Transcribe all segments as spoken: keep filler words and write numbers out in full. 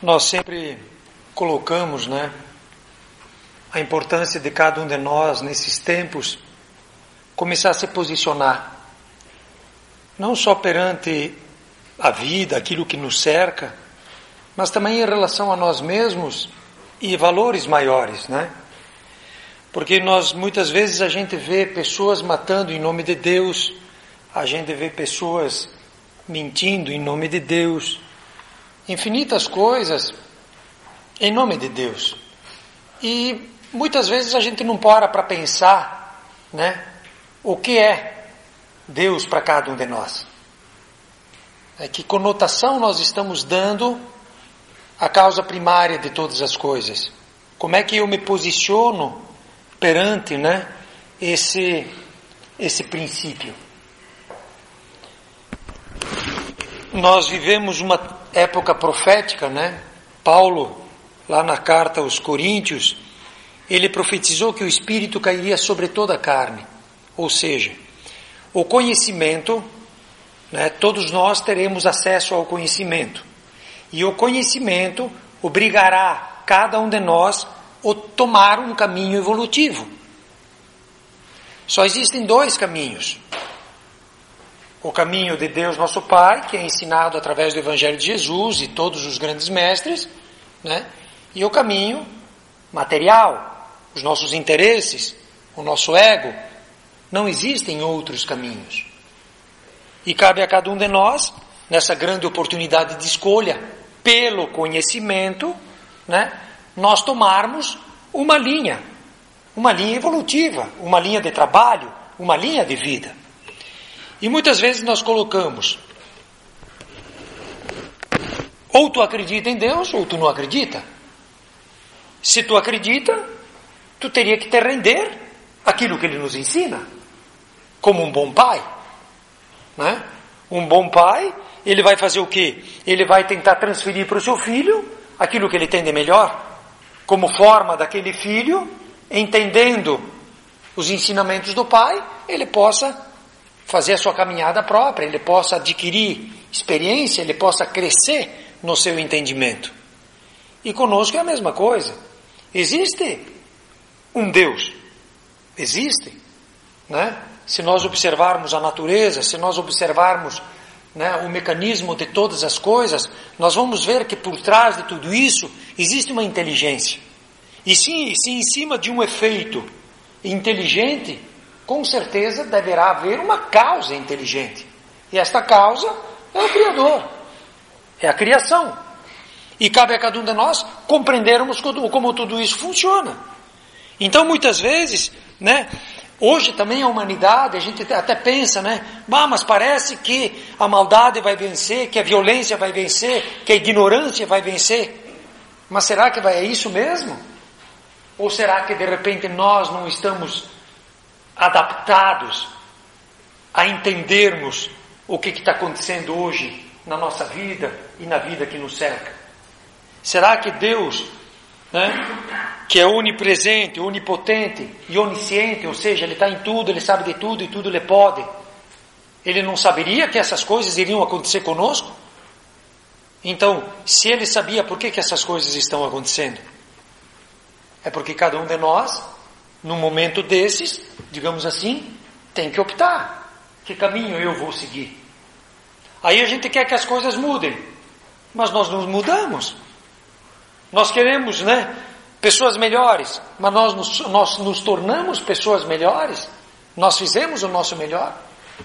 Nós sempre colocamos, né, a importância de cada um de nós nesses tempos começar a se posicionar, não só perante a vida, aquilo que nos cerca, mas também em relação a nós mesmos e valores maiores, né? Porque nós, muitas vezes, a gente vê pessoas matando em nome de Deus, a gente vê pessoas mentindo em nome de Deus, infinitas coisas em nome de Deus. E muitas vezes a gente não para para pensar, né, o que é Deus para cada um de nós. É que conotação nós estamos dando à causa primária de todas as coisas. Como é que eu me posiciono perante, né, esse, esse princípio? Nós vivemos uma época profética, né? Paulo, lá na carta aos Coríntios, ele profetizou que o Espírito cairia sobre toda a carne. Ou seja, o conhecimento, né, todos nós teremos acesso ao conhecimento. E o conhecimento obrigará cada um de nós a tomar um caminho evolutivo. Só existem dois caminhos. O caminho de Deus nosso Pai, que é ensinado através do Evangelho de Jesus e todos os grandes mestres, né? E o caminho material, os nossos interesses, o nosso ego. Não existem outros caminhos. E cabe a cada um de nós, nessa grande oportunidade de escolha, pelo conhecimento, né, nós tomarmos uma linha, uma linha evolutiva, uma linha de trabalho, uma linha de vida. E muitas vezes nós colocamos, ou tu acredita em Deus, ou tu não acredita. Se tu acredita, tu teria que te render aquilo que Ele nos ensina, como um bom pai, né? Um bom pai, ele vai fazer o quê? Ele vai tentar transferir para o seu filho aquilo que ele tem de melhor, como forma daquele filho, entendendo os ensinamentos do pai, ele possa fazer a sua caminhada própria, ele possa adquirir experiência, ele possa crescer no seu entendimento. E conosco é a mesma coisa. Existe um Deus, existe, né? Se nós observarmos a natureza, se nós observarmos, né, o mecanismo de todas as coisas, nós vamos ver que por trás de tudo isso existe uma inteligência. E se, se em cima de um efeito inteligente, com certeza deverá haver uma causa inteligente. E esta causa é o Criador, é a criação. E cabe a cada um de nós compreendermos como, como tudo isso funciona. Então, muitas vezes, né, hoje também a humanidade, a gente até pensa, né, ah, mas parece que a maldade vai vencer, que a violência vai vencer, que a ignorância vai vencer. Mas será que vai, é isso mesmo? Ou será que de repente nós não estamos adaptados a entendermos o que está acontecendo hoje na nossa vida e na vida que nos cerca? Será que Deus, né, que é onipresente, onipotente e onisciente, ou seja, Ele está em tudo, Ele sabe de tudo e tudo Ele pode, Ele não saberia que essas coisas iriam acontecer conosco? Então, se Ele sabia por que, que essas coisas estão acontecendo, é porque cada um de nós, num momento desses, digamos assim, tem que optar. Que caminho eu vou seguir? Aí a gente quer que as coisas mudem, mas nós não mudamos. Nós queremos, né, pessoas melhores, mas nós nos, nós nos tornamos pessoas melhores? Nós fizemos o nosso melhor?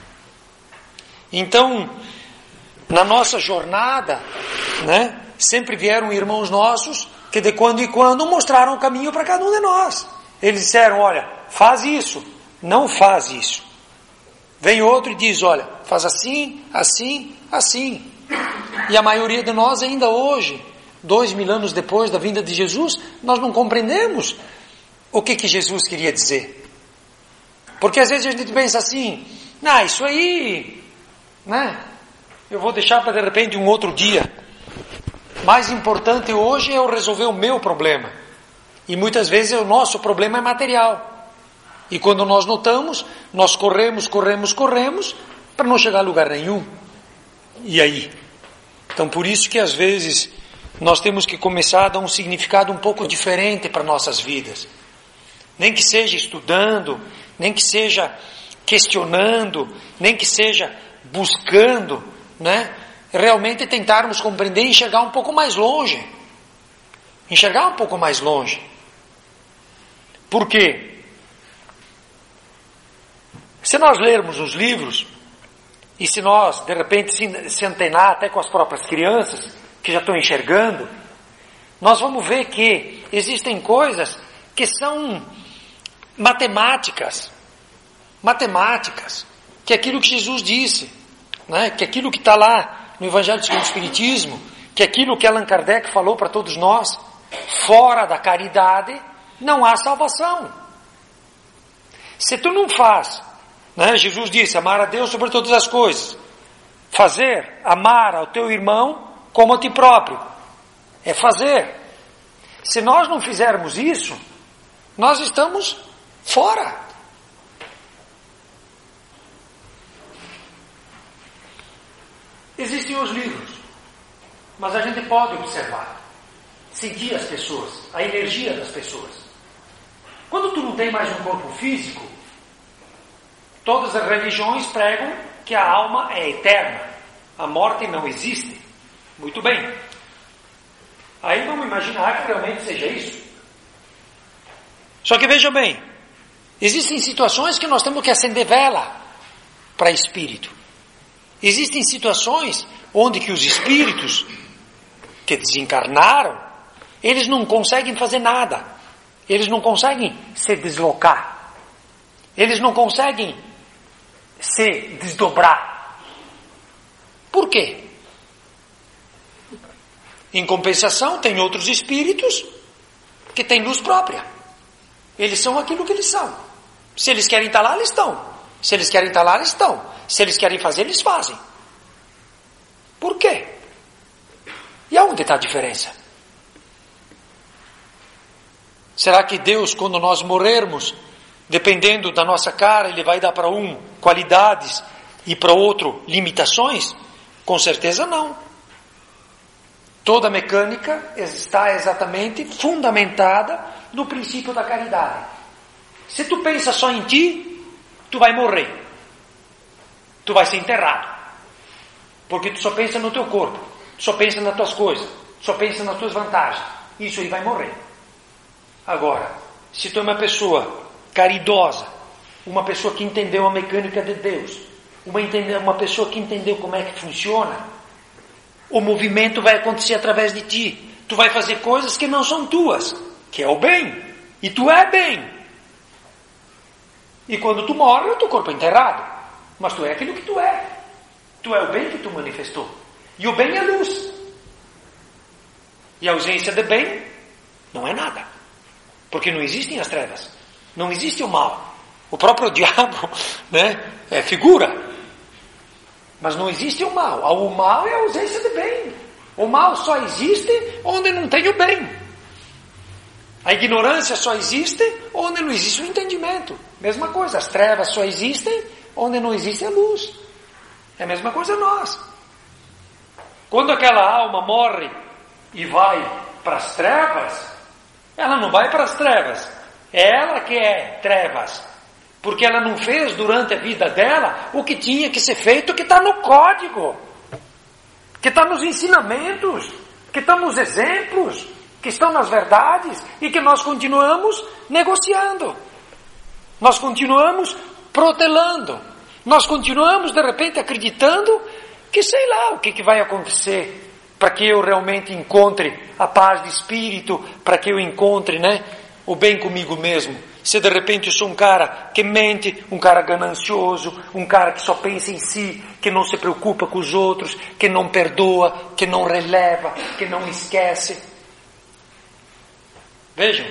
Então, na nossa jornada, né, sempre vieram irmãos nossos que de quando em quando mostraram o caminho para cada um de nós. Eles disseram, olha, faz isso, não faz isso. Vem outro e diz, olha, faz assim, assim, assim. E a maioria de nós ainda hoje, dois mil anos depois da vinda de Jesus, nós não compreendemos o que, que Jesus queria dizer. Porque às vezes a gente pensa assim, ah, isso aí, né, eu vou deixar para de repente um outro dia. Mais importante hoje é eu resolver o meu problema. E muitas vezes o nosso problema é material. E quando nós notamos, nós corremos, corremos, corremos, para não chegar a lugar nenhum. E aí? Então por isso que às vezes nós temos que começar a dar um significado um pouco diferente para nossas vidas. Nem que seja estudando, nem que seja questionando, nem que seja buscando, né? Realmente tentarmos compreender e enxergar um pouco mais longe. Enxergar um pouco mais longe. Por quê? Se nós lermos os livros, e se nós, de repente, se, se antenar até com as próprias crianças, que já estão enxergando, nós vamos ver que existem coisas que são matemáticas. Matemáticas. Que é aquilo que Jesus disse, né? Que é aquilo que está lá no Evangelho segundo o Espiritismo, que é aquilo que Allan Kardec falou para todos nós. Fora da caridade não há salvação. Se tu não faz, né? Jesus disse, amar a Deus sobre todas as coisas. Fazer, amar ao teu irmão como a ti próprio. É fazer. Se nós não fizermos isso, nós estamos fora. Existem os livros, mas a gente pode observar, sentir as pessoas, a energia das pessoas. Quando tu não tem mais um corpo físico, todas as religiões pregam que a alma é eterna, a morte não existe. Muito bem. Aí vamos imaginar que realmente seja isso. Só que veja bem, existem situações que nós temos que acender vela para espírito. Existem situações onde que os espíritos que desencarnaram, eles não conseguem fazer nada. Eles não conseguem se deslocar. Eles não conseguem se desdobrar. Por quê? Em compensação, tem outros espíritos que têm luz própria. Eles são aquilo que eles são. Se eles querem estar lá, eles estão. Se eles querem estar lá, eles estão. Se eles querem fazer, eles fazem. Por quê? E aonde está a diferença? Será que Deus, quando nós morrermos, dependendo da nossa cara, Ele vai dar para um qualidades e para outro limitações? Com certeza não. Toda a mecânica está exatamente fundamentada no princípio da caridade. Se tu pensa só em ti, tu vai morrer. Tu vai ser enterrado. Porque tu só pensa no teu corpo, tu só pensa nas tuas coisas, só pensa nas tuas vantagens. Isso aí vai morrer. Agora, se tu é uma pessoa caridosa, uma pessoa que entendeu a mecânica de Deus, uma, entende, uma pessoa que entendeu como é que funciona, o movimento vai acontecer através de ti. Tu vai fazer coisas que não são tuas, que é o bem. E tu é bem. E quando tu morre, o teu corpo é enterrado. Mas tu é aquilo que tu é. Tu é o bem que tu manifestou. E o bem é luz. E a ausência de bem não é nada. Porque não existem as trevas. Não existe o mal. O próprio diabo, né, é figura. Mas não existe o mal. O mal é a ausência de bem. O mal só existe onde não tem o bem. A ignorância só existe onde não existe o entendimento. Mesma coisa, as trevas só existem onde não existe a luz. É a mesma coisa nós. Quando aquela alma morre e vai para as trevas, ela não vai para as trevas. É ela que é trevas. Porque ela não fez durante a vida dela o que tinha que ser feito, que está no código, que está nos ensinamentos, que está nos exemplos, que estão nas verdades, e que nós continuamos negociando. Nós continuamos protelando. Nós continuamos, de repente, acreditando que sei lá o que, que vai acontecer para que eu realmente encontre a paz de espírito, para que eu encontre, né, o bem comigo mesmo. Se de repente eu sou um cara que mente, um cara ganancioso, um cara que só pensa em si, que não se preocupa com os outros, que não perdoa, que não releva, que não esquece. Vejam,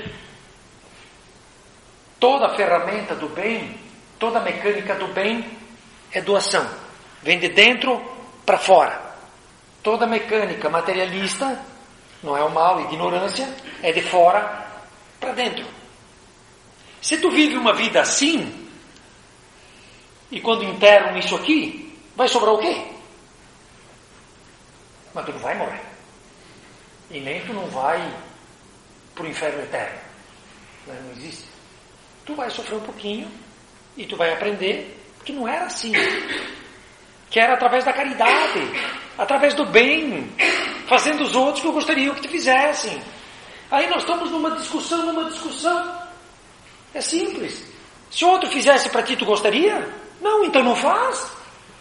toda a ferramenta do bem, toda a mecânica do bem é doação. Vem de dentro para fora. Toda a mecânica materialista, não é o mal, ignorância, é de fora para dentro. Se tu vive uma vida assim, e quando enterram isso aqui, vai sobrar o quê? Mas tu não vai morrer. E nem tu não vai para o inferno eterno. Não, não existe. Tu vai sofrer um pouquinho e tu vai aprender que não era assim. Que era através da caridade, através do bem, fazendo os outros que eu gostaria que te fizessem. Aí nós estamos numa discussão, numa discussão. É simples. Se o outro fizesse para ti, tu gostaria? Não, então não faz.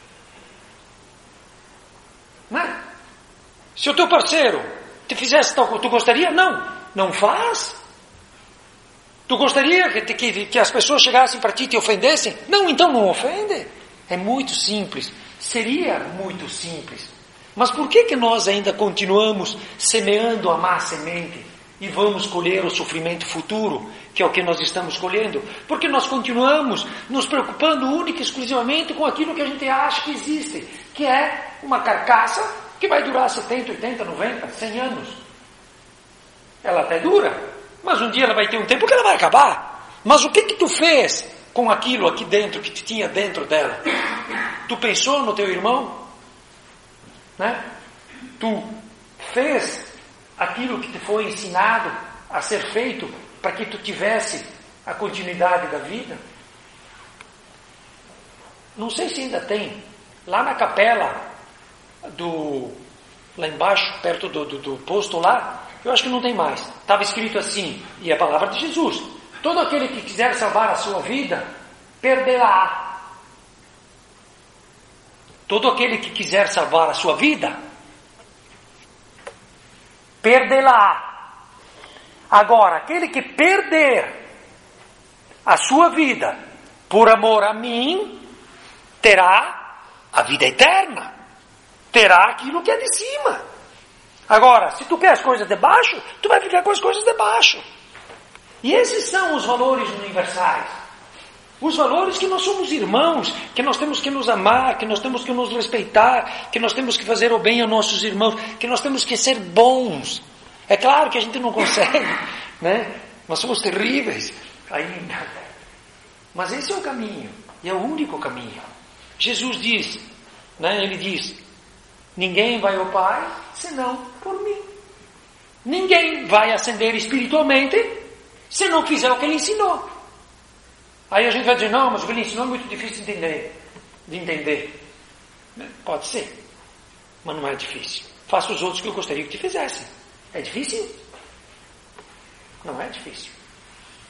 Não é? Se o teu parceiro te fizesse tal, tu gostaria? Não, não faz. Tu gostaria que, que, que as pessoas chegassem para ti e te ofendessem? Não, então não ofende. É muito simples. Seria muito simples. Mas por que que nós ainda continuamos semeando a má semente e vamos colher o sofrimento futuro, que é o que nós estamos colhendo? Porque nós continuamos nos preocupando única e exclusivamente com aquilo que a gente acha que existe, que é uma carcaça que vai durar setenta, oitenta, noventa, cem anos. Ela até dura, mas um dia ela vai ter um tempo que ela vai acabar. Mas o que que tu fez com aquilo aqui dentro, que te tinha dentro dela? Tu pensou no teu irmão? Né? Tu fez aquilo que te foi ensinado a ser feito para que tu tivesse a continuidade da vida? Não sei se ainda tem. Lá na capela do... lá embaixo, perto do, do, do posto lá, eu acho que não tem mais. Estava escrito assim, e é a palavra de Jesus: todo aquele que quiser salvar a sua vida, perderá. Todo aquele que quiser salvar a sua vida, perderá. Agora, aquele que perder a sua vida por amor a mim, terá a vida eterna. Terá aquilo que é de cima. Agora, se tu quer as coisas de baixo, tu vai ficar com as coisas de baixo. E esses são os valores universais. Os valores que nós somos irmãos, que nós temos que nos amar, que nós temos que nos respeitar, que nós temos que fazer o bem a nossos irmãos, que nós temos que ser bons. É claro que a gente não consegue, né? Nós somos terríveis ainda. Mas esse é o caminho, e é o único caminho. Jesus diz, né? Ele diz: ninguém vai ao Pai senão por mim. Ninguém vai ascender espiritualmente se não fizer o que ele ensinou. Aí a gente vai dizer: não, mas o que ele ensinou é muito difícil de entender. De entender. Pode ser, mas não é difícil. Faça os outros que eu gostaria que te fizessem. É difícil? Não é difícil.